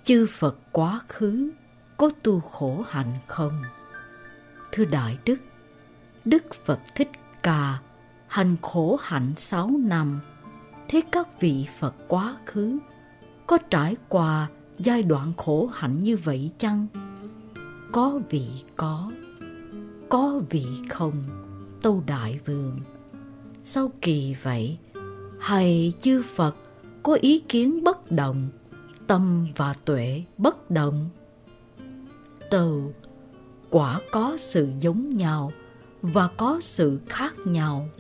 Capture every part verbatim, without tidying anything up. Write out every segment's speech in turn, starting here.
chư Phật quá khứ có tu khổ hạnh không? Thưa Đại Đức, Đức Phật Thích Ca hành khổ hạnh sáu năm. Thế các vị Phật quá khứ có trải qua giai đoạn khổ hạnh như vậy chăng? Có vị có, có vị không, Tâu Đại Vương. Sao kỳ vậy? Hay chư Phật có ý kiến bất đồng, tâm và tuệ bất đồng? Tâu, quả có sự giống nhau và có sự khác nhau.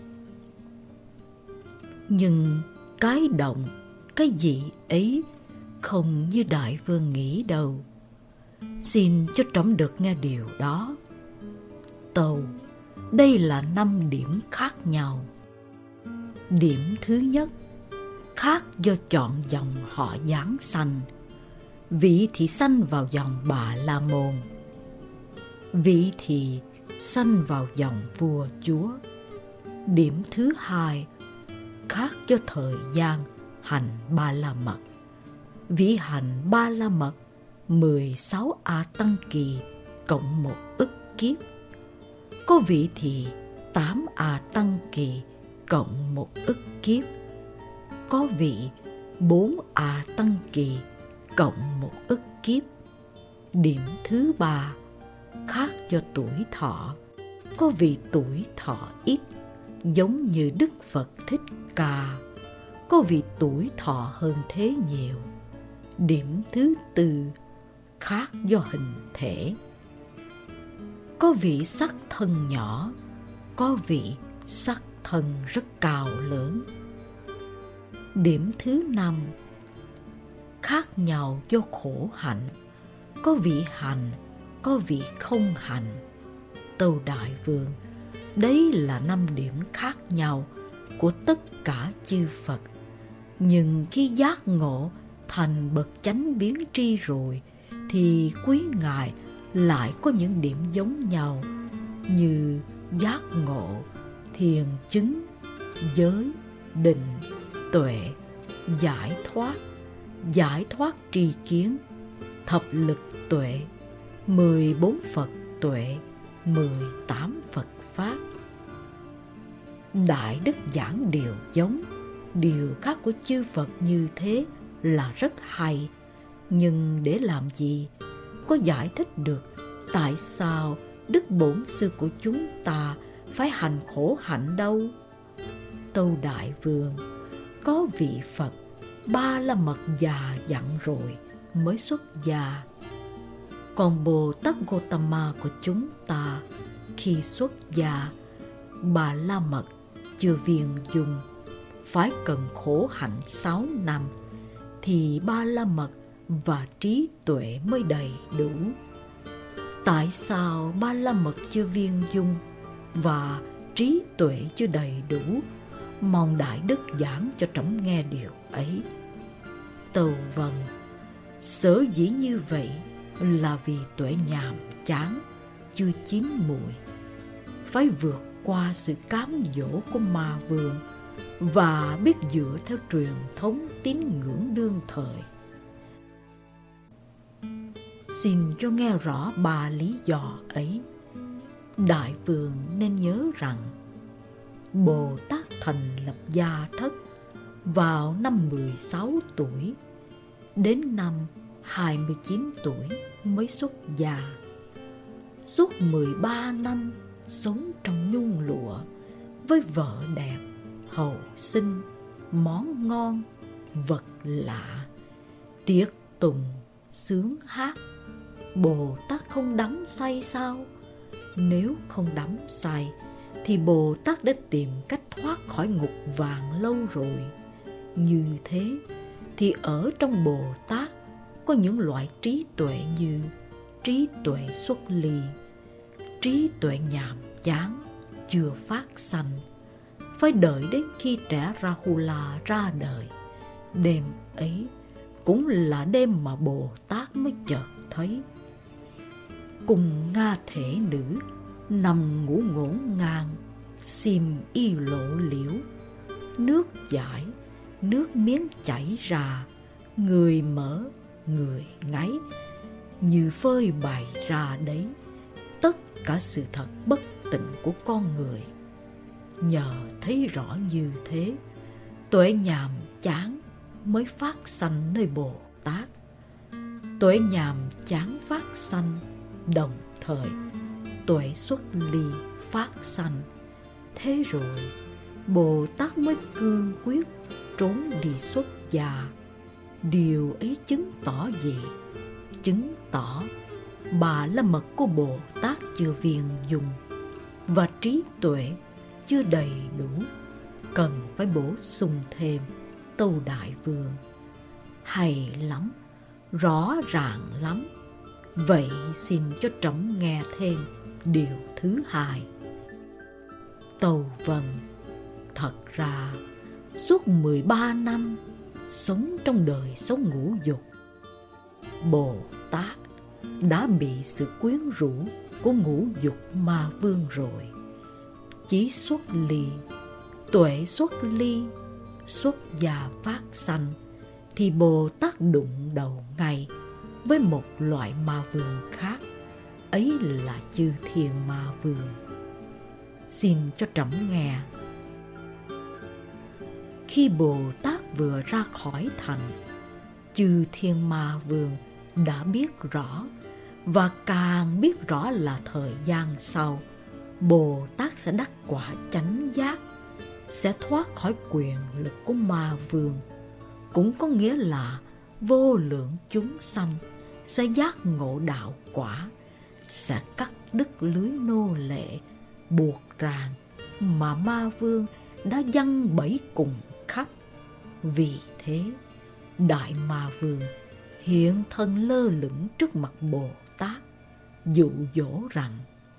Nhưng cái động, cái dị ấy không như Đại Vương nghĩ đâu. Xin cho trẫm được nghe điều đó. Tâu, đây là năm điểm khác nhau. Điểm thứ nhất, khác do chọn dòng họ Giáng sanh. Vị thì sanh vào dòng Bà La Môn, vị thì sanh vào dòng vua chúa. Điểm thứ hai, khác do thời gian hành Ba La Mật. Vị hành Ba La Mật mười sáu A Tăng Kỳ cộng một ức kiếp. Có vị thì tám A Tăng Kỳ cộng một ức kiếp. Có vị bốn A Tăng Kỳ cộng một ức kiếp. Điểm thứ ba, khác do tuổi thọ. Có vị tuổi thọ ít, giống như Đức Phật Thích Ca. Có vị tuổi thọ hơn thế nhiều. Điểm thứ tư, khác do hình thể. Có vị sắc thân nhỏ, có vị sắc thân rất cao lớn. Điểm thứ năm, khác nhau do khổ hạnh. Có vị hành, có vị không hành. Tâu Đại Vương, đấy là năm điểm khác nhau của tất cả chư Phật. Nhưng khi giác ngộ thành bậc chánh biến tri rồi, thì quý ngài lại có những điểm giống nhau như giác ngộ, thiền chứng, giới, định, tuệ, giải thoát, giải thoát tri kiến, thập lực tuệ, mười bốn Phật tuệ, mười tám Phật Pháp. Đại Đức giảng điều giống, điều khác của chư Phật như thế là rất hay. Nhưng để làm gì? Có giải thích được tại sao Đức Bổn Sư của chúng ta phải hành khổ hạnh đâu. Tâu Đại Vương, có vị Phật Ba La Mật già dặn rồi mới xuất gia. Còn Bồ Tát Gotama của chúng ta khi xuất gia, Bà La Mật chưa viên dung, phải cần khổ hạnh sáu năm thì Ba La Mật và trí tuệ mới đầy đủ. Tại sao Ba La Mật chưa viên dung và trí tuệ chưa đầy đủ? Mong Đại Đức giảng cho trẫm nghe điều ấy. Tâu vâng, sở dĩ như vậy là vì tuệ nhàm chán, chưa chín mùi, phải vượt qua sự cám dỗ của ma vương và biết dựa theo truyền thống tín ngưỡng đương thời. Xin cho nghe rõ ba lý do ấy. Đại Vương nên nhớ rằng Bồ Tát thành lập gia thất vào năm mười sáu tuổi, đến năm hai mươi chín tuổi mới xuất gia. Suốt mười ba năm sống trong nhung lụa, với vợ đẹp, hầu xinh, món ngon, vật lạ, tiệc tùng, sướng hát. Bồ Tát không đắm say sao? Nếu không đắm say thì Bồ Tát đã tìm cách thoát khỏi ngục vàng lâu rồi. Như thế thì ở trong Bồ Tát có những loại trí tuệ như trí tuệ xuất ly, trí tuệ nhàm chán, chưa phát sanh. Phải đợi đến khi trẻ Rahula ra đời. Đêm ấy cũng là đêm mà Bồ Tát mới chợt thấy. Cùng Nga thể nữ nằm ngủ ngổn ngang, xiêm y lộ liễu, nước chảy, nước miếng chảy ra, người mở, người ngáy, như phơi bày ra đấy tất cả sự thật bất tịnh của con người. Nhờ thấy rõ như thế, tuệ nhàm chán mới phát sanh nơi Bồ Tát. Tuệ nhàm chán phát sanh, đồng thời tuệ xuất ly phát sanh. Thế rồi Bồ Tát mới cương quyết trốn đi xuất gia. Điều ấy chứng tỏ gì? Chứng tỏ bà la mật của Bồ Tát chưa viên dung và trí tuệ chưa đầy đủ, cần phải bổ sung thêm. Tâu Đại Vương: hay lắm, rõ ràng lắm. Vậy xin cho trẫm nghe thêm điều thứ hai. Tâu: vâng. Thật ra suốt mười ba năm sống trong đời sống ngũ dục, Bồ Tát đã bị sự quyến rũ của ngũ dục ma vương rồi. Chí xuất ly, tuệ xuất ly, xuất gia phát sanh, thì Bồ Tát đụng đầu ngay với một loại ma vương khác, ấy là chư thiên ma vương. Xin cho trẫm nghe. Khi Bồ Tát vừa ra khỏi thành, chư thiên ma vương đã biết rõ, và càng biết rõ là thời gian sau, Bồ Tát sẽ đắc quả chánh giác, sẽ thoát khỏi quyền lực của ma vương. Cũng có nghĩa là vô lượng chúng sanh sẽ giác ngộ đạo quả, sẽ cắt đứt lưới nô lệ, buộc ràng mà ma vương đã giăng bẫy cùng khắp. Vì thế, Đại Ma Vương hiện thân lơ lửng trước mặt Bồ Tát, dụ dỗ rằng: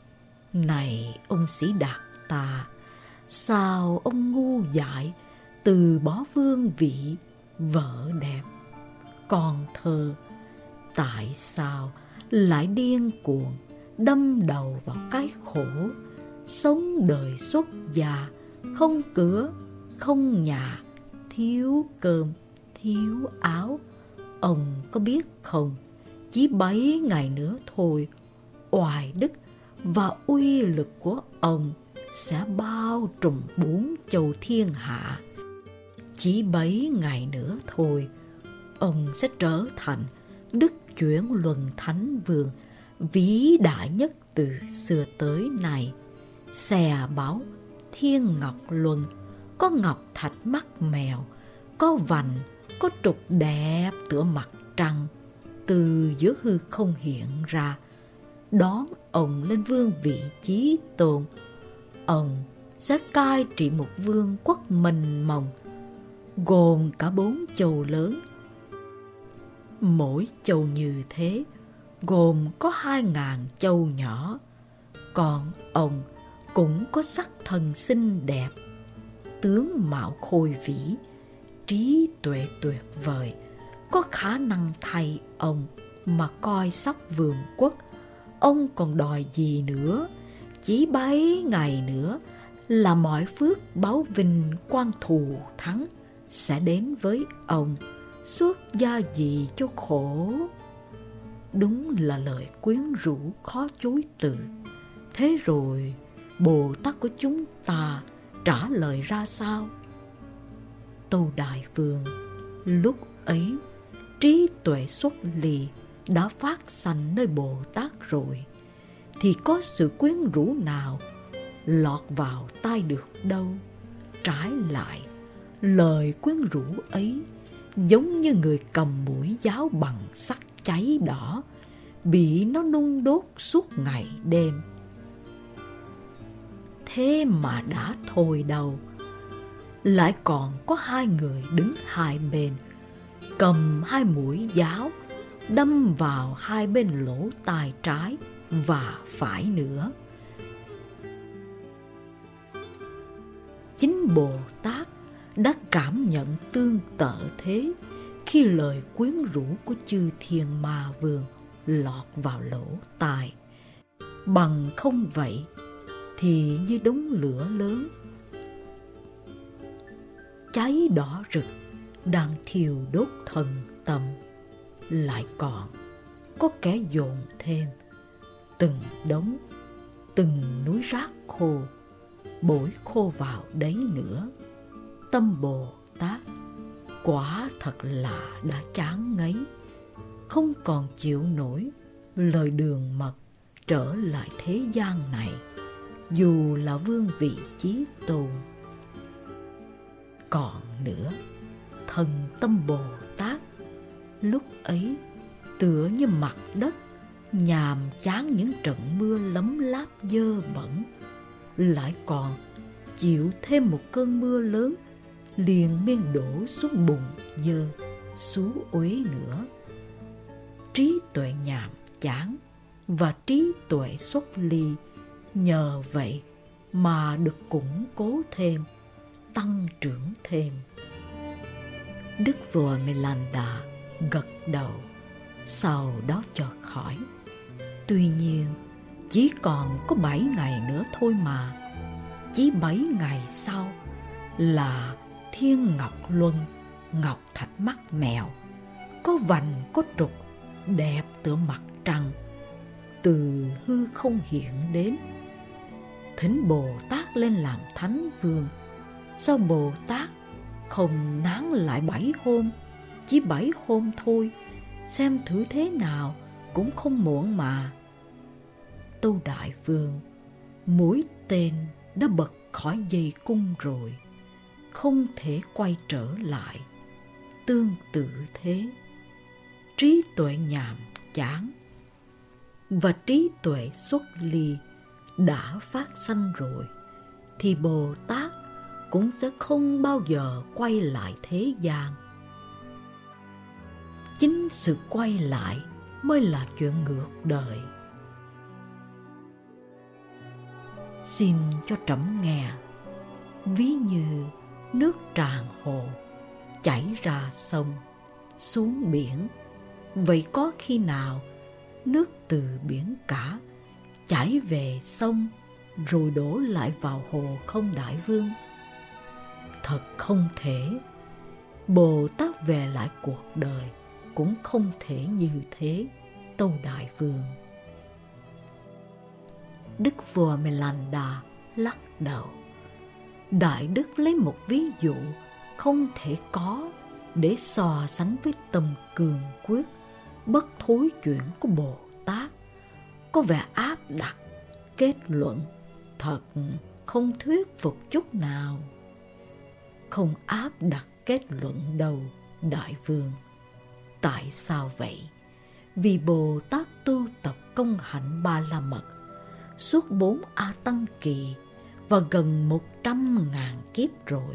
này ông Sĩ Đạt Ta, sao ông ngu dại từ bỏ vương vị vợ đẹp, con thơ? Tại sao lại điên cuồng đâm đầu vào cái khổ, sống đời xuất gia, không cửa, không nhà, thiếu cơm, thiếu áo? Ông có biết không, chỉ bảy ngày nữa thôi, oai đức và uy lực của ông sẽ bao trùm bốn châu thiên hạ. Chỉ bảy ngày nữa thôi, ông sẽ trở thành Đức Chuyển Luân Thánh Vương, vĩ đại nhất từ xưa tới nay. Xè bảo Thiên Ngọc Luân, có ngọc thạch mắt mèo, có vành, có trục đẹp tựa mặt trăng, từ giữa hư không hiện ra, đón ông lên vương vị chí tôn. Ông sẽ cai trị một vương quốc mênh mông, gồm cả bốn châu lớn. Mỗi châu như thế gồm có hai ngàn châu nhỏ. Còn ông cũng có sắc thần xinh đẹp, tướng mạo khôi vĩ, trí tuệ tuyệt vời, có khả năng thay ông mà coi sóc vương quốc. Ông còn đòi gì nữa? Chỉ bảy ngày nữa là mọi phước báu vinh quang thù thắng sẽ đến với ông. Xuất gia gì cho khổ? Đúng là lời quyến rũ khó chối từ. Thế rồi Bồ Tát của chúng ta trả lời ra sao? Tâu Đại Vương: lúc ấy trí tuệ xuất ly đã phát sanh nơi Bồ Tát rồi, thì có sự quyến rũ nào lọt vào tai được đâu. Trái lại, lời quyến rũ ấy giống như người cầm mũi giáo bằng sắt cháy đỏ, bị nó nung đốt suốt ngày đêm. Thế mà đã thôi đâu, lại còn có hai người đứng hai bên, cầm hai mũi giáo đâm vào hai bên lỗ tai trái và phải nữa. Chính Bồ Tát đã cảm nhận tương tự thế khi lời quyến rũ của chư thiên ma vương lọt vào lỗ tai. Bằng không vậy thì như đống lửa lớn cháy đỏ rực đang thiêu đốt thân tâm. lại còn có kẻ dồn thêm từng đống, từng núi rác khô, bổi khô vào đấy nữa. Tâm Bồ Tát quả thật là đã chán ngấy, không còn chịu nổi lời đường mật trở lại thế gian này, dù là vương vị Chí Tôn. Còn nữa, thần Tâm Bồ Tát lúc ấy tựa như mặt đất nhàm chán những trận mưa lấm láp dơ bẩn, lại còn chịu thêm một cơn mưa lớn liền miên đổ xuống bùn dơ xú uế nữa. Trí tuệ nhàm chán và trí tuệ xuất ly nhờ vậy mà được củng cố thêm, tăng trưởng thêm. Đức vua Melanda gật đầu, sau đó chợt hỏi: tuy nhiên, chỉ còn có bảy ngày nữa thôi mà. Chỉ bảy ngày sau là Thiên Ngọc Luân, ngọc thạch mắt mèo, có vành có trục, đẹp tựa mặt trăng, từ hư không hiện đến. Thỉnh Bồ Tát lên làm Thánh Vương. Sao Bồ Tát không nán lại bảy hôm? Chỉ bảy hôm thôi, xem thử thế nào cũng không muộn mà. Tâu Đại Vương, mũi tên đã bật khỏi dây cung rồi, không thể quay trở lại. Tương tự thế, trí tuệ nhàm chán và trí tuệ xuất ly đã phát sanh rồi, thì Bồ Tát cũng sẽ không bao giờ quay lại thế gian. Chính sự quay lại mới là chuyện ngược đời. Xin cho trẫm nghe, ví như nước tràn hồ, chảy ra sông, xuống biển, vậy có khi nào nước từ biển cả chảy về sông rồi đổ lại vào hồ không, Đại Vương? Thật không thể. Bồ Tát về lại cuộc đời cũng không thể như thế, tâu Đại Vương. Đức vua Melanda lắc đầu. Đại Đức lấy một ví dụ không thể có để so sánh với tâm cường quyết, bất thối chuyển của Bồ Tát, có vẻ áp đặt kết luận, thật không thuyết phục chút nào. Không áp đặt kết luận đâu, Đại Vương. Tại sao vậy? Vì Bồ Tát tu tập công hạnh Ba La Mật suốt bốn A Tăng Kỳ và gần một trăm ngàn kiếp rồi.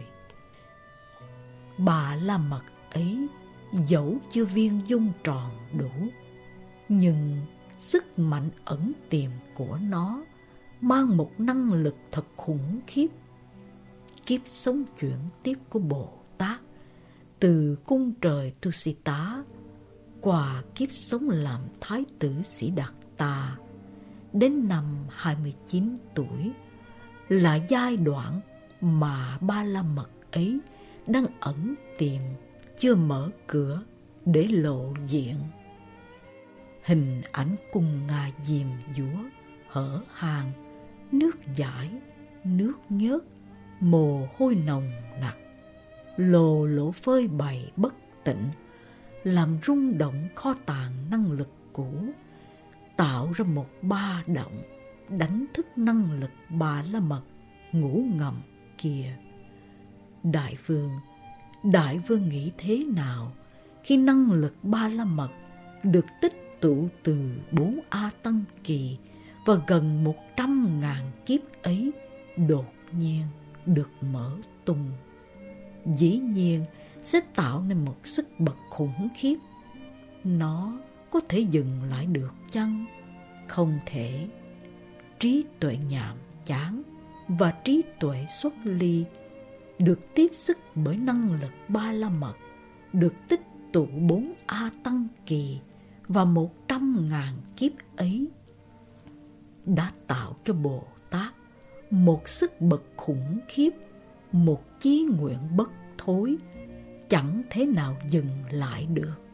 Ba La Mật ấy dẫu chưa viên dung tròn đủ, nhưng sức mạnh ẩn tiềm của nó mang một năng lực thật khủng khiếp. Kiếp sống chuyển tiếp của Bồ Tát từ cung trời Tu-si-tá qua kiếp sống làm Thái tử Sĩ Đạt Ta đến năm hai mươi chín tuổi là giai đoạn mà Ba La Mật ấy đang ẩn tiềm, chưa mở cửa để lộ diện. Hình ảnh cung Nga diêm dúa, hở hang, nước dãi, nước nhớt, mồ hôi nồng nặc, lồ lỗ phơi bày bất tịnh, làm rung động kho tàng năng lực cũ, tạo ra một ba động, đánh thức năng lực Ba La Mật ngủ ngầm kia. Đại Vương, Đại Vương nghĩ thế nào khi năng lực Ba La Mật được tích tụ từ bốn A Tăng Kỳ và gần một trăm ngàn kiếp ấy đột nhiên được mở tung? Dĩ nhiên sẽ tạo nên một sức bật khủng khiếp. Nó có thể dừng lại được chăng? Không thể. Trí tuệ nhàm chán và trí tuệ xuất ly được tiếp sức bởi năng lực Ba La Mật, được tích tụ bốn A Tăng Kỳ và một trăm ngàn kiếp ấy, đã tạo cho Bồ Tát một sức bật khủng khiếp, một chí nguyện bất thối, chẳng thể nào dừng lại được.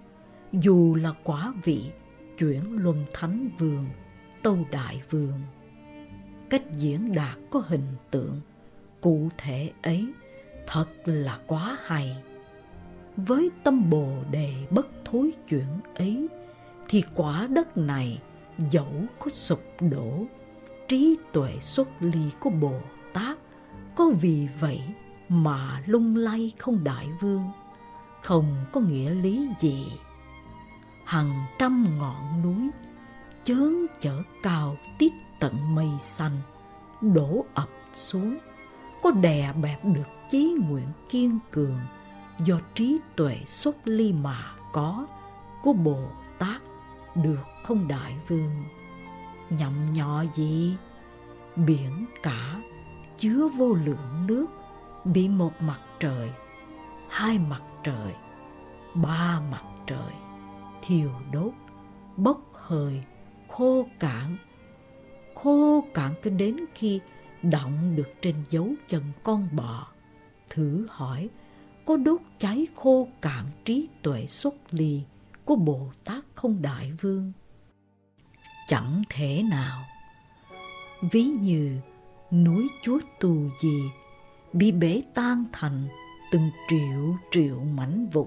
dù là quả vị chuyển luân thánh vương, Tâu Đại Vương. Cách diễn đạt có hình tượng cụ thể ấy thật là quá hay. Với tâm Bồ Đề bất thối chuyển ấy, thì quả đất này dẫu có sụp đổ, trí tuệ xuất ly của Bồ Tát có vì vậy mà lung lay không, Đại Vương? Không có nghĩa lý gì. Hàng trăm ngọn núi chớn chở cao tít tận mây xanh đổ ập xuống, có đè bẹp được chí nguyện kiên cường do trí tuệ xuất ly mà có của Bồ Tát, được không, Đại Vương? Nhậm nhọ gì? Biển cả chứa vô lượng nước bị một mặt trời, hai mặt trời, ba mặt trời thiêu đốt, bốc hơi, khô cạn. Khô cạn cứ đến khi đọng được trên dấu chân con bò. Thử hỏi, có đốt cháy khô cạn trí tuệ xuất ly của Bồ Tát không, Đại Vương? Chẳng thể nào. Ví như núi Chúa Tù Di bị bể tan thành từng triệu triệu mảnh vụn.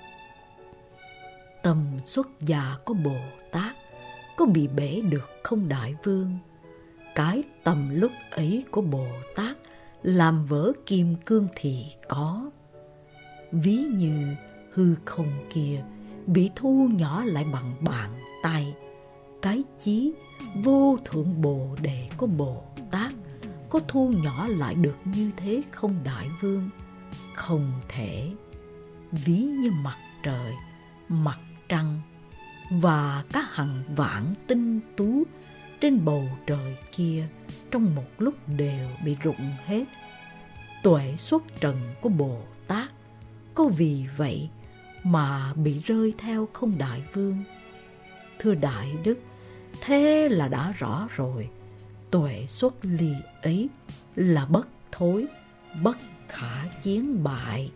Tâm xuất gia của Bồ Tát có bị bể được không, Đại Vương? Cái tầm lúc ấy của Bồ Tát làm vỡ kim cương thì có. Ví như hư không kia bị thu nhỏ lại bằng bàn tay, cái chí vô thượng Bồ Đề của Bồ Tát có thu nhỏ lại được như thế không, Đại Vương? Không thể. Ví như mặt trời, mặt trăng và các hằng vạn tinh tú trên bầu trời kia trong một lúc đều bị rụng hết. Tuệ xuất trần của Bồ Tát có vì vậy mà bị rơi theo không, Đại Vương? Thưa Đại Đức, thế là đã rõ rồi. Tuệ xuất ly ấy là bất thối, bất khả chiến bại.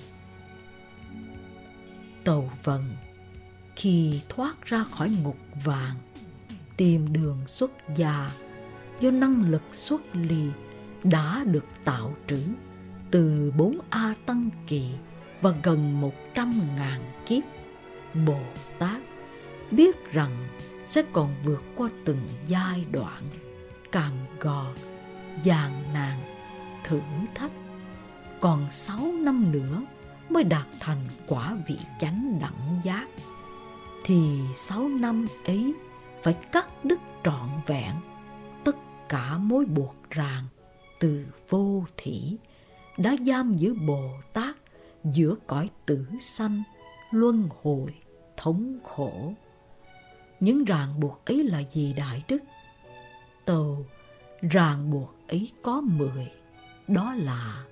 Tâu Vân khi thoát ra khỏi ngục vàng, tìm đường xuất gia do năng lực xuất ly đã được tạo trữ từ bốn A Tăng Kỳ và gần một trăm ngàn kiếp. Bồ Tát biết rằng sẽ còn vượt qua từng giai đoạn cam go, gian nan, thử thách. Còn sáu năm nữa mới đạt thành quả vị chánh đẳng giác. Thì sáu năm ấy phải cắt đứt trọn vẹn tất cả mối buộc ràng từ vô thỉ đã giam giữ Bồ Tát giữa cõi tử sanh, luân hồi, thống khổ. Những ràng buộc ấy là gì, Đại Đức? Tâu, ràng buộc ấy có mười, đó là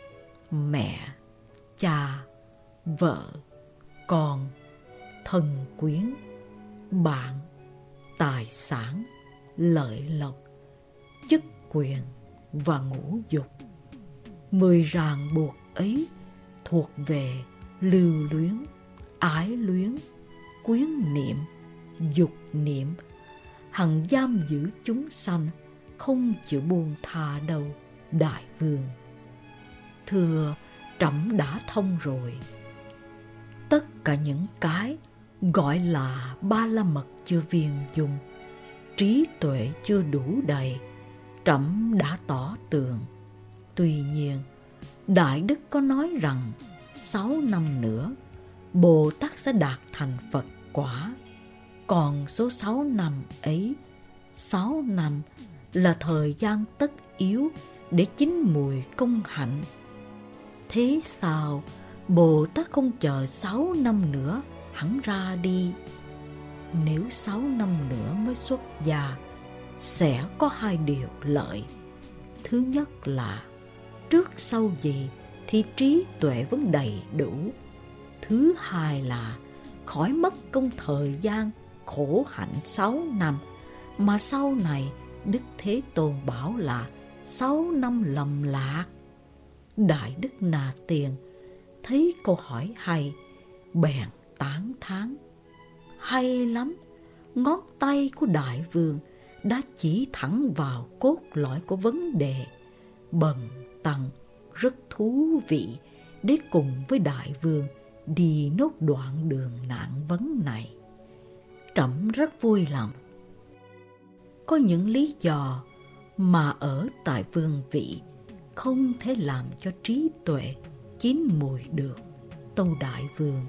mẹ, cha, vợ, con, thân quyến, bạn, tài sản, lợi lộc, chức quyền và ngũ dục. Mười ràng buộc ấy thuộc về lưu luyến, ái luyến, quyến niệm, dục niệm, hằng giam giữ chúng sanh không chịu buông tha đâu, Đại Vương. Thưa, trẫm đã thông rồi. Tất cả những cái gọi là ba la mật chưa viên dung, trí tuệ chưa đủ đầy, trẫm đã tỏ tường. Tuy nhiên, Đại Đức có nói rằng sáu năm nữa Bồ Tát sẽ đạt thành Phật quả. Còn số sáu năm ấy, sáu năm là thời gian tất yếu để chín mùi công hạnh. Thế sao Bồ Tát không chờ sáu năm nữa hẳn ra đi? Nếu sáu năm nữa mới xuất gia, sẽ có hai điều lợi. Thứ nhất là trước sau gì thì trí tuệ vẫn đầy đủ. Thứ hai là khỏi mất công thời gian khổ hạnh sáu năm, mà sau này Đức Thế Tôn bảo là sáu năm lầm lạc. Đại Đức Na Tiền thấy câu hỏi hay, bèn tán thán. hay lắm. Ngón tay của đại vương đã chỉ thẳng vào cốt lõi của vấn đề. Bần tăng rất thú vị để cùng với đại vương đi nốt đoạn đường nạn vấn này. Trẫm rất vui lòng. Có những lý do mà ở tại vương vị không thể làm cho trí tuệ chín mùi được, tâu đại vương.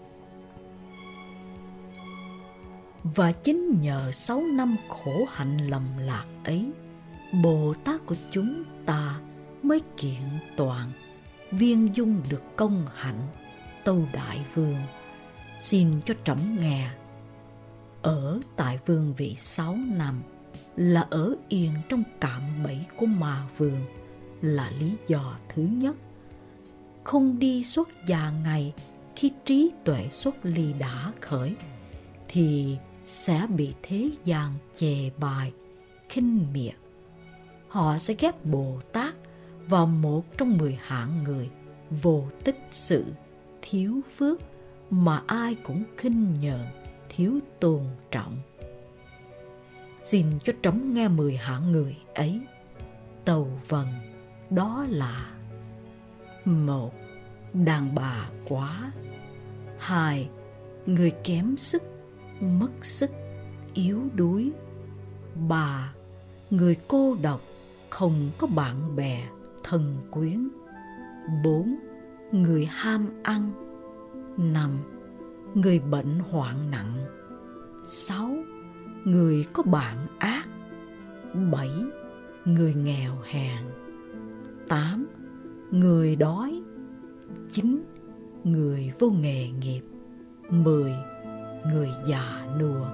Và chính nhờ sáu năm khổ hạnh lầm lạc ấy, Bồ Tát của chúng ta mới kiện toàn, viên dung được công hạnh, tâu đại vương. Xin cho trẫm nghe. Ở tại vương vị sáu năm là ở yên trong cạm bẫy của ma vương là lý do thứ nhất. Không đi xuất gia ngày khi trí tuệ xuất ly đã khởi, thì sẽ bị thế gian chê bai, khinh miệt. Họ sẽ ghép Bồ Tát vào một trong mười hạng người vô tích sự, thiếu phước, mà ai cũng khinh nhờn, thiếu tôn trọng. Xin cho trẫm nghe mười hạng người ấy. Tâu vâng, đó là: một. Đàn bà quá. Hai. Người kém sức, mất sức, yếu đuối. Ba. Người cô độc, không có bạn bè, thân quyến. Bốn. Người ham ăn. Năm. Người bệnh hoạn nặng. Sáu. Người có bạn ác. Bảy. Người nghèo hèn. Tám. Người đói. Chín. Người vô nghề nghiệp. Mười. Người già nua.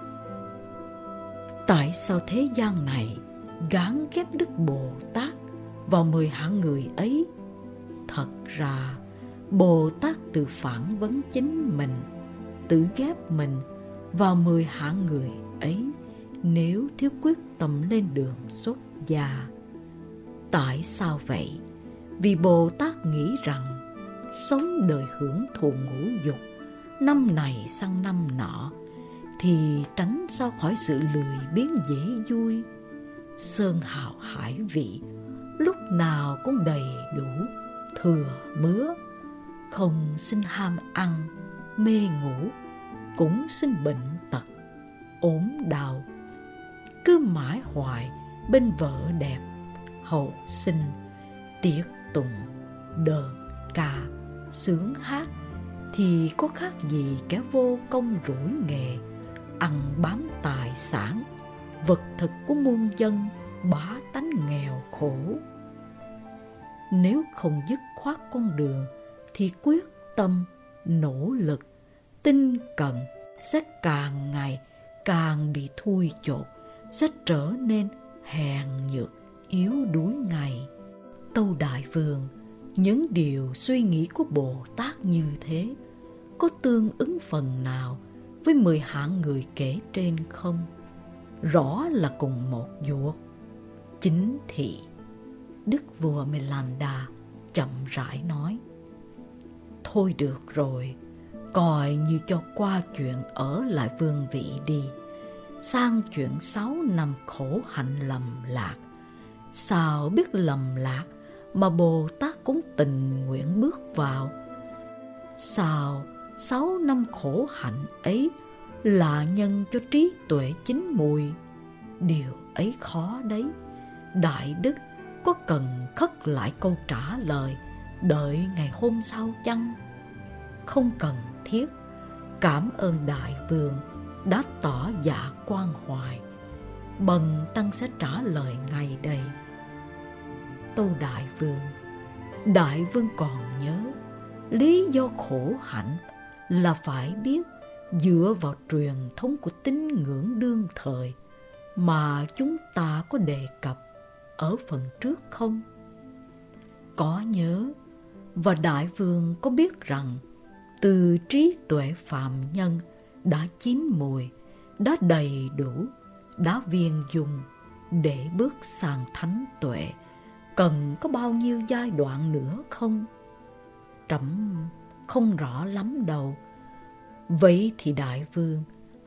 Tại sao thế gian này gán ghép Đức Bồ Tát vào mười hạng người ấy? Thật ra Bồ Tát tự phản vấn chính mình, tự ghép mình vào mười hạng người ấy nếu thiếu quyết tâm lên đường xuất gia. Tại sao vậy? Vì Bồ Tát nghĩ rằng sống đời hưởng thụ ngũ dục, năm này sang năm nọ, thì tránh sao khỏi sự lười biếng dễ vui. Sơn hào hải vị lúc nào cũng đầy đủ, thừa mứa, không sinh ham ăn, mê ngủ, cũng sinh bệnh tật, ốm đau. Cứ mãi hoài bên vợ đẹp, hậu sinh, tiệc tùng, đờn ca, sướng hát, thì có khác gì kẻ vô công rủi nghề, ăn bám tài sản, vật thực của muôn dân, bá tánh nghèo khổ. Nếu không dứt khoát con đường, thì quyết tâm, nỗ lực, tinh cận sẽ càng ngày càng bị thui chột, sẽ trở nên hèn nhược, yếu đuối ngày. Tâu đại vương, những điều suy nghĩ của Bồ Tát như thế có tương ứng phần nào với mười hạng người kể trên không? Rõ là cùng một ruột. Chính thị. Đức vua Melanda chậm rãi nói: Thôi được rồi, coi như cho qua chuyện ở lại vương vị đi. Sang chuyện sáu năm khổ hạnh lầm lạc. Sao biết lầm lạc mà Bồ Tát cũng tình nguyện bước vào? Sao sáu năm khổ hạnh ấy là nhân cho trí tuệ chín mùi? Điều ấy khó đấy. Đại đức có cần khất lại câu trả lời đợi ngày hôm sau chăng? Không cần thiết. Cảm ơn đại vương đã tỏ dạ quan hoài. Bần tăng sẽ trả lời ngay đây. Tâu đại vương, đại vương còn nhớ lý do khổ hạnh là phải biết dựa vào truyền thống của tín ngưỡng đương thời mà chúng ta có đề cập ở phần trước không? Có nhớ. Và đại vương có biết rằng từ trí tuệ phàm nhân đã chín mùi, đã đầy đủ, đã viên dung để bước sang thánh tuệ cần có bao nhiêu giai đoạn nữa không? Trẫm không rõ lắm đâu. Vậy thì đại vương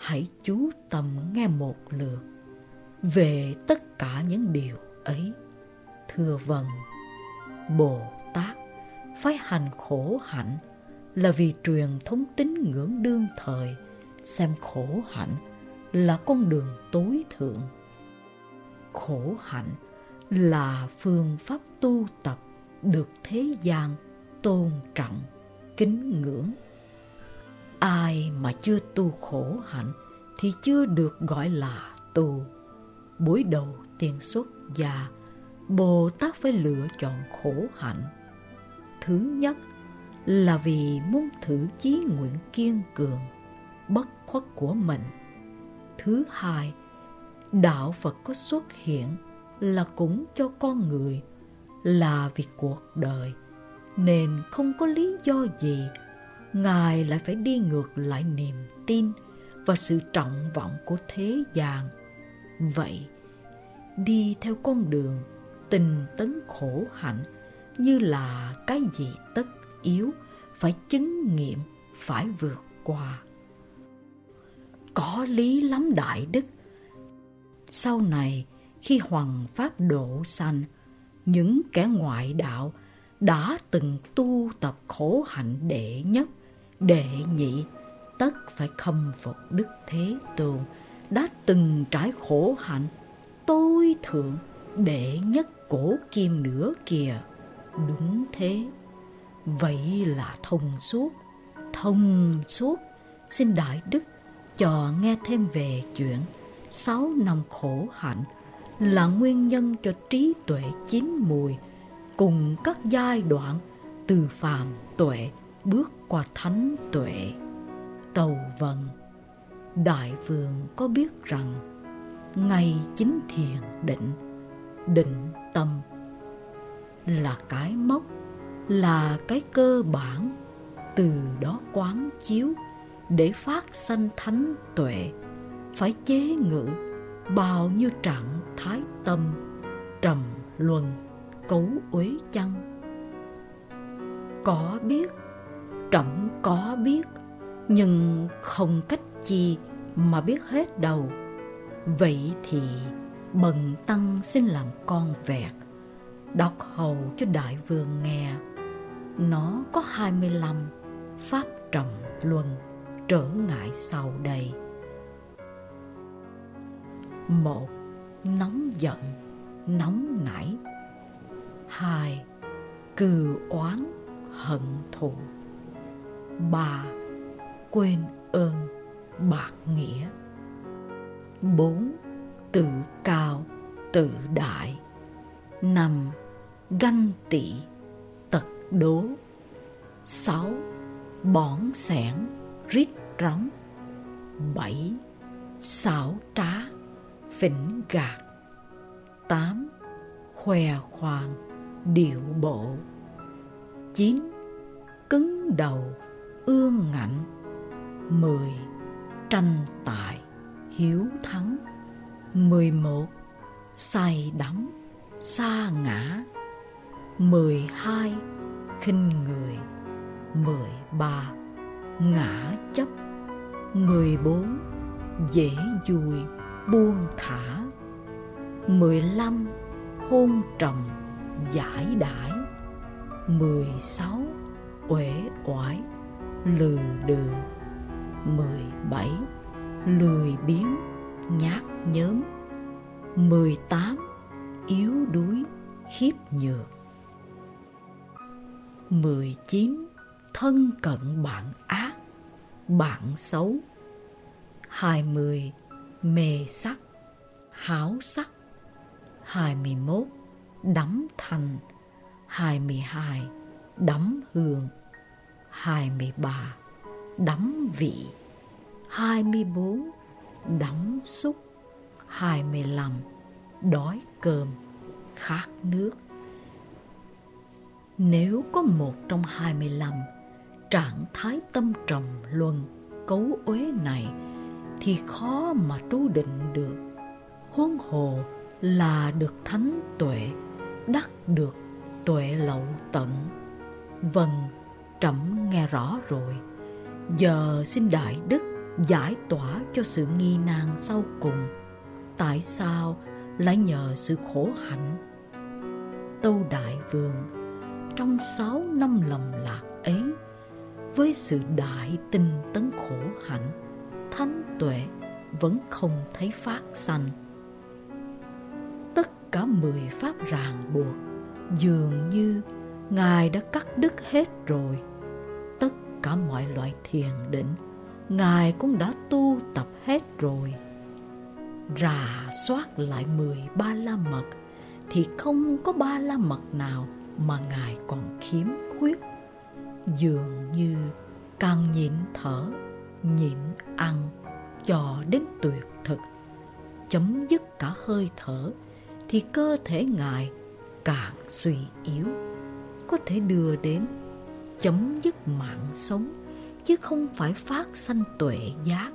hãy chú tâm nghe một lượt về tất cả những điều ấy. Thưa vâng, Bồ Tát phái hành khổ hạnh là vì truyền thống tín ngưỡng đương thời xem khổ hạnh là con đường tối thượng. Khổ hạnh là phương pháp tu tập được thế gian tôn trọng, kính ngưỡng. Ai mà chưa tu khổ hạnh thì chưa được gọi là tu. Buổi đầu tiên xuất gia, Bồ Tát phải lựa chọn khổ hạnh. Thứ nhất là vì muốn thử chí nguyện kiên cường, bất khuất của mình. Thứ hai, đạo Phật có xuất hiện là cũng cho con người, là vì cuộc đời, nên không có lý do gì Ngài lại phải đi ngược lại niềm tin và sự trọng vọng của thế gian. Vậy, đi theo con đường tinh tấn khổ hạnh như là cái gì tất yếu phải chứng nghiệm, phải vượt qua. Có lý lắm đại đức. Sau này, khi hoằng pháp độ sanh, những kẻ ngoại đạo đã từng tu tập khổ hạnh đệ nhất, đệ nhị, tất phải khâm phục Đức Thế Tôn, đã từng trải khổ hạnh tối thượng đệ nhất cổ kim nữa kìa. Đúng thế. Vậy là thông suốt, thông suốt. Xin Đại Đức cho nghe thêm về chuyện sáu năm khổ hạnh là nguyên nhân cho trí tuệ chín mùi, cùng các giai đoạn từ phàm tuệ bước qua thánh tuệ. Tâu vâng, Đại Vương có biết rằng ngày chính thiền định, định tâm là cái mốc, là cái cơ bản, từ đó quán chiếu để phát sanh thánh tuệ, phải chế ngự bao nhiêu trạng thái tâm, trầm luân, cấu uế chăng? Có biết, trẫm có biết, nhưng không cách chi mà biết hết đâu. Vậy thì bần tăng xin làm con vẹt, đọc hầu cho Đại Vương nghe. Nó có hai mươi lăm pháp trầm luân trở ngại sau đây. Một, nóng giận, nóng nảy. Hai, cừu oán, hận thù. Ba, quên ơn, bạc nghĩa. Bốn, tự cao, tự đại. Năm, ganh tị, tật đố. Sáu, bỏng sẻn, rít rống. Bảy, xảo trá, phỉnh gạt. Tám, khoe khoang, điệu bộ. Chín, cứng đầu, ương ngạnh. Mười, tranh tài, hiếu thắng. Mười một, say đắm, sa ngã. Mười hai, khinh người. Mười ba, ngã chấp. Mười bốn, dễ vui, buông thả. Mười lăm, hôn trầm, giải đãi. Mười sáu, uể oải, lừ đừ. Mười bảy, lười biếng, nhát nhớm. Mười tám, yếu đuối, khiếp nhược. Mười chín, thân cận bạn ác, bạn xấu. Hai mươi, mê sắc, háo sắc. Hai mươi mốt, đắm thanh. Hai mươi hai, đắm hương. Hai mươi ba, đắm vị. Hai mươi bốn, đắm xúc. Hai mươi lăm, đói cơm, khát nước. Nếu có một trong hai mươi lăm trạng thái tâm trầm luân, cấu uế này thì khó mà trú định được. Huống hồ là được thánh tuệ, đắc được tuệ lậu tận. Vâng, trẫm nghe rõ rồi. Giờ xin Đại Đức giải tỏa cho sự nghi nan sau cùng. Tại sao lại nhờ sự khổ hạnh? Tâu Đại Vương trong sáu năm lầm lạc ấy, với sự đại tinh tấn khổ hạnh, thánh tuệ vẫn không thấy phát sanh. Tất cả mười pháp ràng buộc dường như Ngài đã cắt đứt hết rồi. Tất cả mọi loại thiền định Ngài cũng đã tu tập hết rồi. Rà soát lại mười ba la mật thì không có ba la mật nào mà Ngài còn khiếm khuyết. Dường như càng nhịn thở, nhịn ăn cho đến tuyệt thực, chấm dứt cả hơi thở, thì cơ thể Ngài càng suy yếu, có thể đưa đến chấm dứt mạng sống, chứ không phải phát sanh tuệ giác.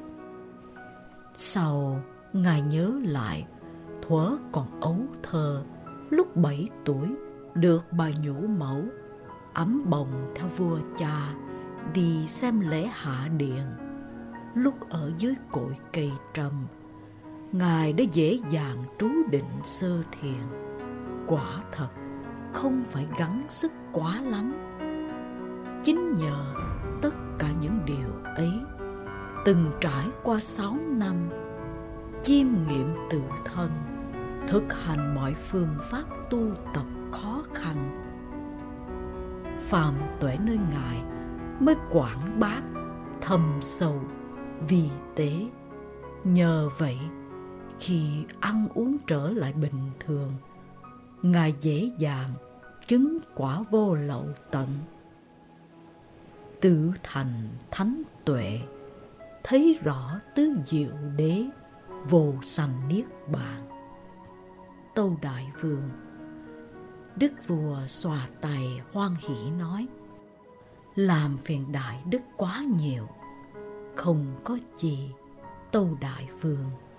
Sau Ngài nhớ lại thuở còn ấu thơ, lúc bảy tuổi được bà nhũ mẫu ấm bồng theo vua cha đi xem lễ hạ điện. Lúc ở dưới cội cây trầm, Ngài đã dễ dàng trú định sơ thiền. Quả thật không phải gắng sức quá lắm. Chính nhờ tất cả những điều ấy, từng trải qua sáu năm chiêm nghiệm tự thân, thực hành mọi phương pháp tu tập khó khăn, phàm tuệ nơi Ngài mới quảng bác thâm sâu vi tế. Nhờ vậy, khi ăn uống trở lại bình thường, Ngài dễ dàng chứng quả vô lậu tận, tự thành thánh tuệ, thấy rõ tứ diệu đế vô sanh niết bàn. Tâu Đại Vương, Đức vua xòa tay hoan hỷ nói: làm phiền đại đức quá nhiều, không có chi, Tâu Đại Vương.